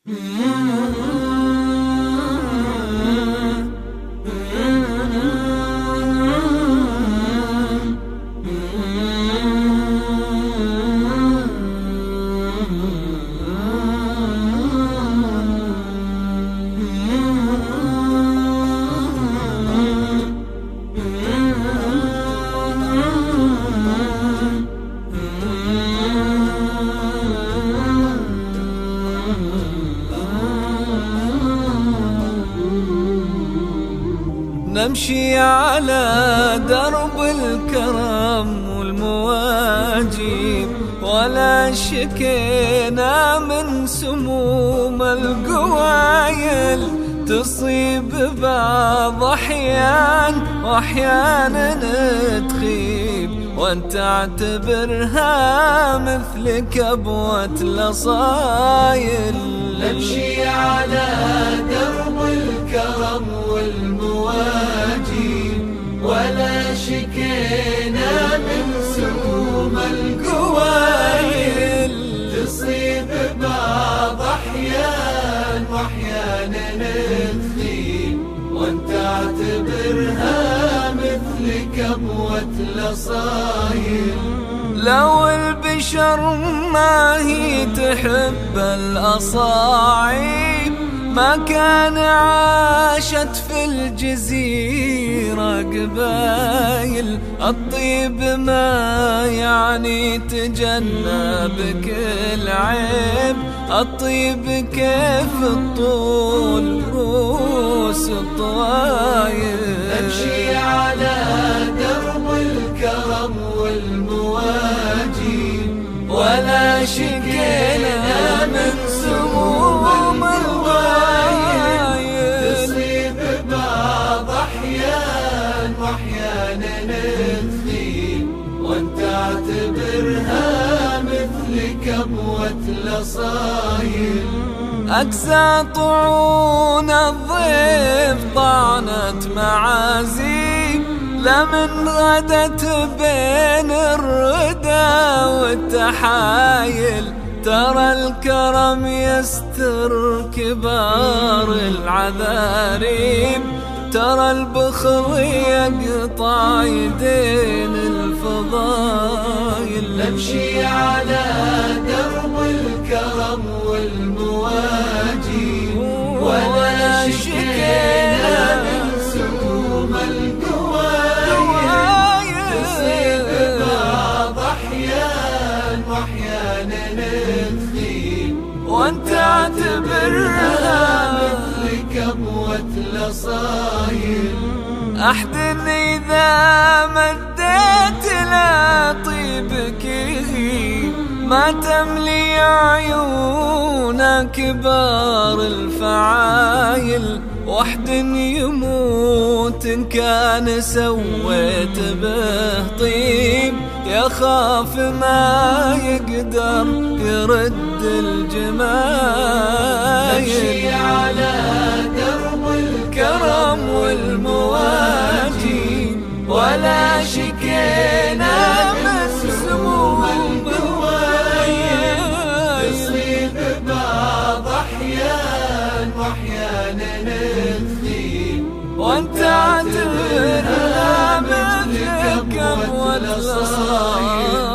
نمشي على درب الكرم والمواجب، ولا شكينا من سموم القوايل تصيب بعض أحيان وأحيانا تخيب، وانت تعتبرها مثل كبوة الأصايل. نمشي على درب الكرم والمواجب، ولا شكينا من سموم القوايل تصيب بعض أحيان وأحيانا تخيب، وانت تعتبرها مثل كبوة الأصايل. لو البشر ما هي تحب الأصاعيب، ما كان عاشت في الجزيرة قبايل. الطيب ما يعني تجنب كل عيب، الطيب كيف الطول روس الطوايل. نمشي على درب الكرم والمواجب، ولا شكينا من سموم القوايل تصيب بعض أحيان وأحيانا تخيب، وانت تعتبرها مثل كبوة الأصايل. أجزى طعون الضيف طعنت معازيم، لمن غدت بين الردى والتحايل. ترى الكرم يستر كبار العذاريم، ترى البخل يقطع يدين الفضايل. نمشي على درب الكرم والمواجب، ولا شكينا من سموم القوايل تصيب بعض أحيان وأحيانا تخيب، وانت تعتبرها مثل كبوة الأصايل. أحد إذا مديت لا طيبك ما تملي عيون كبار الفعايل. وحد يموت إن كان سويت به طيب، يخاف ما يقدر يرد الجمايل. نمشي على درب الكرم والمواجب، ولا شكينا من سموم القوايل تصيب بعض أحيان وأحيانا تخيب، وانت تعتبرها مثل كبوة الأصايل.